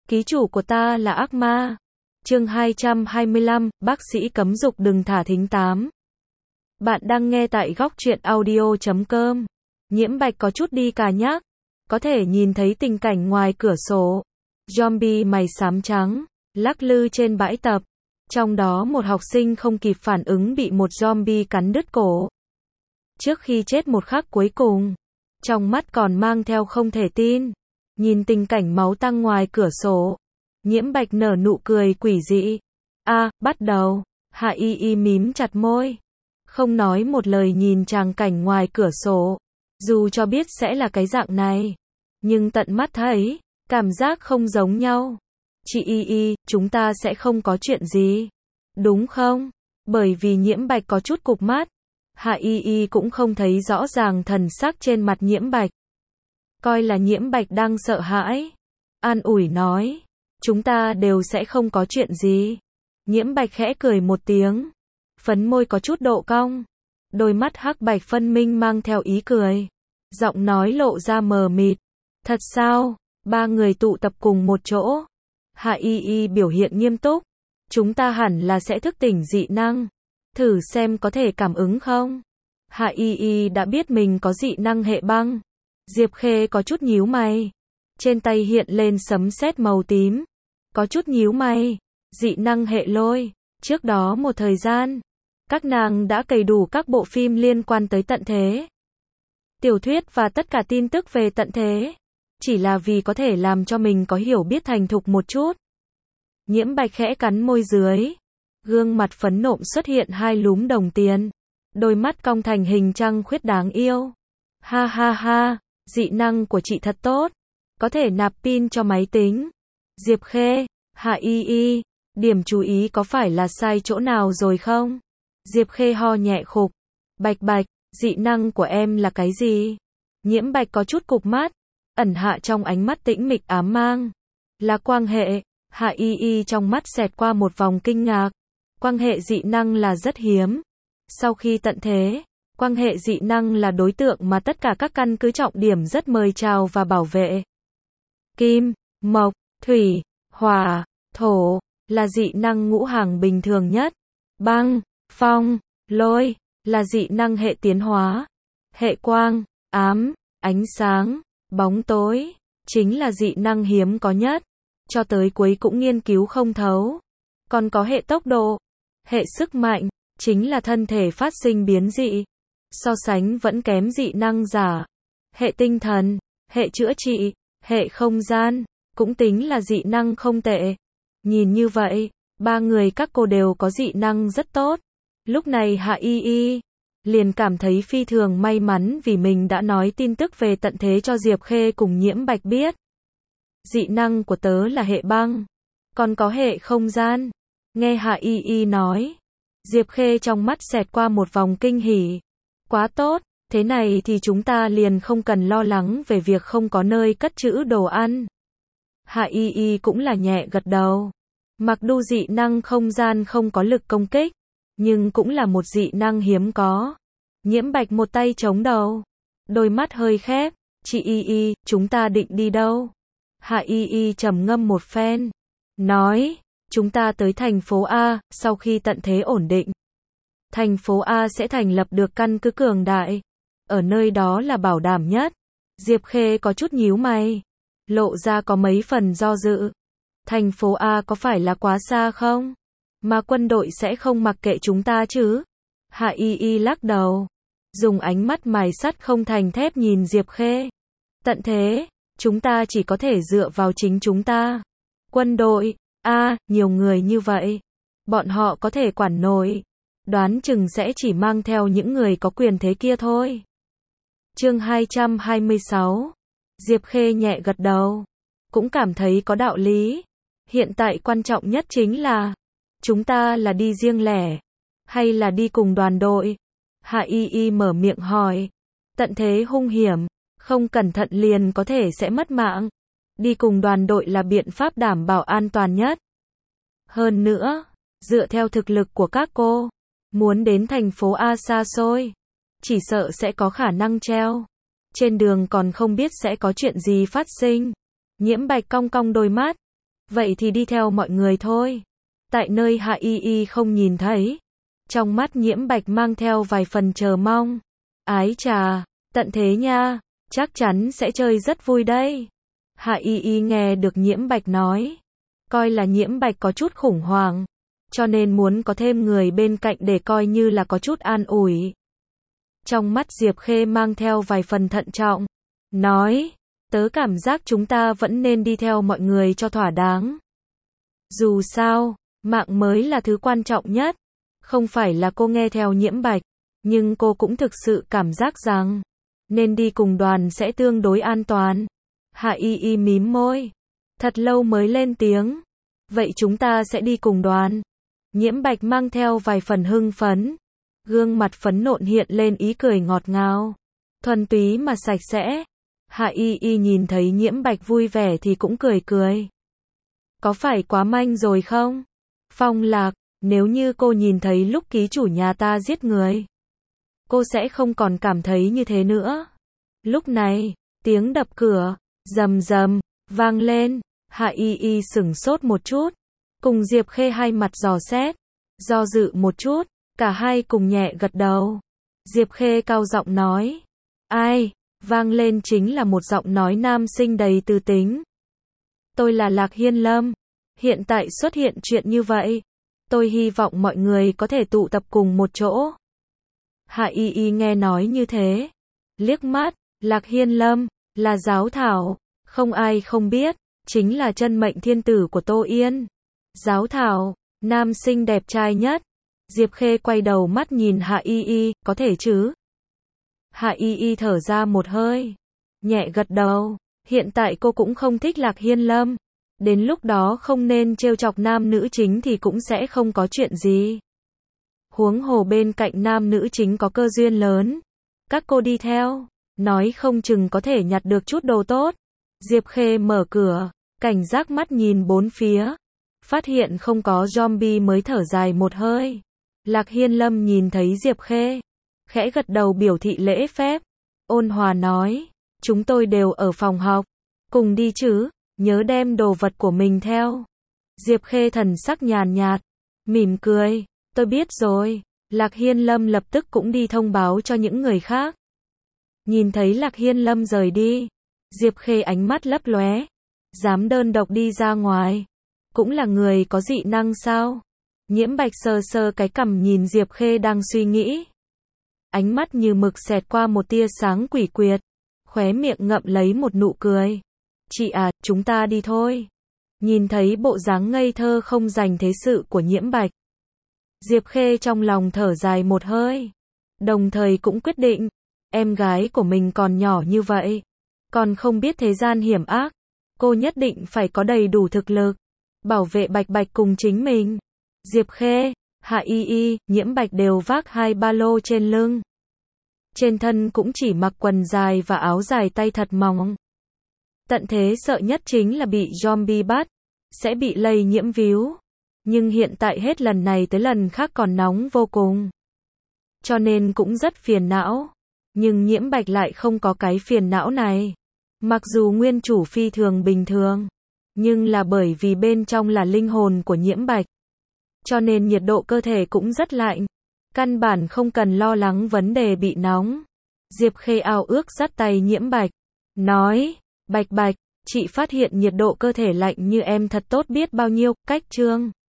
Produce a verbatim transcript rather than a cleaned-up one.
Ký chủ của ta là ác ma. Chương hai trăm hai mươi lăm, bác sĩ cấm dục đừng thả thính tám. Bạn đang nghe tại góc truyện audio chấm com. Nhiễm Bạch có chút đi cà nhắc, có thể nhìn thấy tình cảnh ngoài cửa sổ. Zombie mày xám trắng, lắc lư trên bãi tập. Trong đó một học sinh không kịp phản ứng bị một zombie cắn đứt cổ. Trước khi chết một khắc cuối cùng, trong mắt còn mang theo không thể tin. Nhìn tình cảnh máu tăng ngoài cửa sổ, Nhiễm Bạch nở nụ cười quỷ dị. A, bắt đầu. Hạ Y Y mím chặt môi, không nói một lời nhìn tràng cảnh ngoài cửa sổ. Dù cho biết sẽ là cái dạng này, nhưng tận mắt thấy, cảm giác không giống nhau. Chị Y Y, chúng ta sẽ không có chuyện gì, đúng không? Bởi vì Nhiễm Bạch có chút cụp mắt, Hạ Y Y cũng không thấy rõ ràng thần sắc trên mặt Nhiễm Bạch. Coi là Nhiễm Bạch đang sợ hãi, an ủi nói, chúng ta đều sẽ không có chuyện gì. Nhiễm Bạch khẽ cười một tiếng, phấn môi có chút độ cong, đôi mắt hắc bạch phân minh mang theo ý cười, giọng nói lộ ra mờ mịt. Thật sao? Ba người tụ tập cùng một chỗ. Hạ Y Y biểu hiện nghiêm túc, chúng ta hẳn là sẽ thức tỉnh dị năng, thử xem có thể cảm ứng không? Hạ Y Y đã biết mình có dị năng hệ băng. Diệp Khê có chút nhíu mày, trên tay hiện lên sấm sét màu tím, có chút nhíu mày. Dị năng hệ lôi, trước đó một thời gian, các nàng đã cày đủ các bộ phim liên quan tới tận thế, tiểu thuyết và tất cả tin tức về tận thế, chỉ là vì có thể làm cho mình có hiểu biết thành thục một chút. Nhiễm Bạch khẽ cắn môi dưới, gương mặt phấn nộm xuất hiện hai lúm đồng tiền, đôi mắt cong thành hình trăng khuyết đáng yêu. Ha ha ha, dị năng của chị thật tốt, có thể nạp pin cho máy tính. Diệp Khê, Hạ Y Y, điểm chú ý có phải là sai chỗ nào rồi không? Diệp Khê ho nhẹ khục. Bạch Bạch, dị năng của em là cái gì? Nhiễm Bạch có chút cụp mắt, ẩn hạ trong ánh mắt tĩnh mịch ám mang. Là quang hệ. Hạ Y Y trong mắt xẹt qua một vòng kinh ngạc. Quang hệ dị năng là rất hiếm. Sau khi tận thế, quang hệ dị năng là đối tượng mà tất cả các căn cứ trọng điểm rất mời chào và bảo vệ. Kim, mộc, thủy, hỏa, thổ là dị năng ngũ hành bình thường nhất. Băng, phong, lôi là dị năng hệ tiến hóa. Hệ quang, ám, ánh sáng, bóng tối chính là dị năng hiếm có nhất. Cho tới cuối cũng nghiên cứu không thấu. Còn có hệ tốc độ, hệ sức mạnh, chính là thân thể phát sinh biến dị. So sánh vẫn kém dị năng giả. Hệ tinh thần, hệ chữa trị, hệ không gian, cũng tính là dị năng không tệ. Nhìn như vậy, ba người các cô đều có dị năng rất tốt. Lúc này Hạ Y Y liền cảm thấy phi thường may mắn vì mình đã nói tin tức về tận thế cho Diệp Khê cùng Nhiễm Bạch biết. Dị năng của tớ là hệ băng, còn có hệ không gian. Nghe Hạ Y Y nói, Diệp Khê trong mắt xẹt qua một vòng kinh hỉ. Quá tốt, thế này thì chúng ta liền không cần lo lắng về việc không có nơi cất trữ đồ ăn. Hạ Y Y cũng là nhẹ gật đầu. Mặc dù dị năng không gian không có lực công kích, nhưng cũng là một dị năng hiếm có. Nhiễm Bạch một tay chống đầu, đôi mắt hơi khép. Chị Y Y, chúng ta định đi đâu? Hạ Y Y trầm ngâm một phen, nói, chúng ta tới thành phố A, sau khi tận thế ổn định. Thành phố A sẽ thành lập được căn cứ cường đại. Ở nơi đó là bảo đảm nhất. Diệp Khê có chút nhíu mày, lộ ra có mấy phần do dự. Thành phố A có phải là quá xa không? Mà quân đội sẽ không mặc kệ chúng ta chứ? Hạ Y Y lắc đầu, dùng ánh mắt mài sắt không thành thép nhìn Diệp Khê. Tận thế, chúng ta chỉ có thể dựa vào chính chúng ta. Quân đội, a, à, nhiều người như vậy, bọn họ có thể quản nổi. Đoán chừng sẽ chỉ mang theo những người có quyền thế kia thôi. Chương hai trăm hai mươi sáu. Diệp Khê nhẹ gật đầu, cũng cảm thấy có đạo lý. Hiện tại quan trọng nhất chính là, chúng ta là đi riêng lẻ, hay là đi cùng đoàn đội? Hạ Y Y mở miệng hỏi. Tận thế hung hiểm, không cẩn thận liền có thể sẽ mất mạng. Đi cùng đoàn đội là biện pháp đảm bảo an toàn nhất. Hơn nữa, dựa theo thực lực của các cô, muốn đến thành phố A xa xôi, chỉ sợ sẽ có khả năng treo. Trên đường còn không biết sẽ có chuyện gì phát sinh. Nhiễm Bạch cong cong đôi mắt, Vậy thì đi theo mọi người thôi. Tại nơi Hạ Y Y không nhìn thấy. Trong mắt Nhiễm Bạch mang theo vài phần chờ mong. Ái chà, tận thế nha, chắc chắn sẽ chơi rất vui đây. Hạ Y Y nghe được Nhiễm Bạch nói. Coi là Nhiễm Bạch có chút khủng hoảng. Cho nên muốn có thêm người bên cạnh để coi như là có chút an ủi. Trong mắt Diệp Khê mang theo vài phần thận trọng. Nói, tớ cảm giác chúng ta vẫn nên đi theo mọi người cho thỏa đáng. Dù sao, mạng mới là thứ quan trọng nhất. Không phải là cô nghe theo Nhiễm Bạch, nhưng cô cũng thực sự cảm giác rằng nên đi cùng đoàn sẽ tương đối an toàn. Hạ Y Y mím môi, thật lâu mới lên tiếng. Vậy chúng ta sẽ đi cùng đoàn. Nhiễm Bạch mang theo vài phần hưng phấn. Gương mặt phấn nộn hiện lên ý cười ngọt ngào. Thuần túy mà sạch sẽ. Hạ Y Y nhìn thấy Nhiễm Bạch vui vẻ thì cũng cười cười. Có phải quá manh rồi không? Phong Lạc, nếu như cô nhìn thấy lúc ký chủ nhà ta giết người, cô sẽ không còn cảm thấy như thế nữa. Lúc này, tiếng đập cửa, rầm rầm, vang lên. Hạ Y Y sửng sốt một chút. Cùng Diệp Khê hai mặt dò xét. Do dự một chút, cả hai cùng nhẹ gật đầu. Diệp Khê cao giọng nói. Ai? Vang lên chính là một giọng nói nam sinh đầy tư tính. Tôi là Lạc Hiên Lâm. Hiện tại xuất hiện chuyện như vậy. Tôi hy vọng mọi người có thể tụ tập cùng một chỗ. Hạ Y Y nghe nói như thế. Liếc mắt, Lạc Hiên Lâm, là giáo thảo. Không ai không biết, chính là chân mệnh thiên tử của Tô Yên. Giáo thảo, nam sinh đẹp trai nhất. Diệp Khê quay đầu mắt nhìn Hạ Y Y, có thể chứ? Hạ Y Y thở ra một hơi. Nhẹ gật đầu. Hiện tại cô cũng không thích Lạc Hiên Lâm. Đến lúc đó không nên trêu chọc nam nữ chính thì cũng sẽ không có chuyện gì. Huống hồ bên cạnh nam nữ chính có cơ duyên lớn. Các cô đi theo, nói không chừng có thể nhặt được chút đồ tốt. Diệp Khê mở cửa, cảnh giác mắt nhìn bốn phía. Phát hiện không có zombie mới thở dài một hơi. Lạc Hiên Lâm nhìn thấy Diệp Khê, khẽ gật đầu biểu thị lễ phép. Ôn hòa nói, chúng tôi đều ở phòng học. Cùng đi chứ, nhớ đem đồ vật của mình theo. Diệp Khê thần sắc nhàn nhạt, mỉm cười, tôi biết rồi. Lạc Hiên Lâm lập tức cũng đi thông báo cho những người khác. Nhìn thấy Lạc Hiên Lâm rời đi, Diệp Khê ánh mắt lấp lóe. Dám đơn độc đi ra ngoài, cũng là người có dị năng sao? Nhiễm Bạch sờ sờ cái cằm nhìn Diệp Khê đang suy nghĩ. Ánh mắt như mực xẹt qua một tia sáng quỷ quyệt, khóe miệng ngậm lấy một nụ cười. Chị à, chúng ta đi thôi. Nhìn thấy bộ dáng ngây thơ không dành thế sự của Nhiễm Bạch, Diệp Khê trong lòng thở dài một hơi. Đồng thời cũng quyết định, em gái của mình còn nhỏ như vậy, còn không biết thế gian hiểm ác. Cô nhất định phải có đầy đủ thực lực, bảo vệ Bạch Bạch cùng chính mình. Diệp Khê, Hạ Y Y, Nhiễm Bạch đều vác hai ba lô trên lưng. Trên thân cũng chỉ mặc quần dài và áo dài tay thật mỏng. Tận thế sợ nhất chính là bị zombie bắt, sẽ bị lây nhiễm víu. Nhưng hiện tại hết lần này tới lần khác còn nóng vô cùng. Cho nên cũng rất phiền não. Nhưng Nhiễm Bạch lại không có cái phiền não này. Mặc dù nguyên chủ phi thường bình thường, nhưng là bởi vì bên trong là linh hồn của Nhiễm Bạch, cho nên nhiệt độ cơ thể cũng rất lạnh. Căn bản không cần lo lắng vấn đề bị nóng. Diệp Khê ao ước dắt tay Nhiễm Bạch, nói, Bạch Bạch, chị phát hiện nhiệt độ cơ thể lạnh như em thật tốt biết bao nhiêu. Cách chương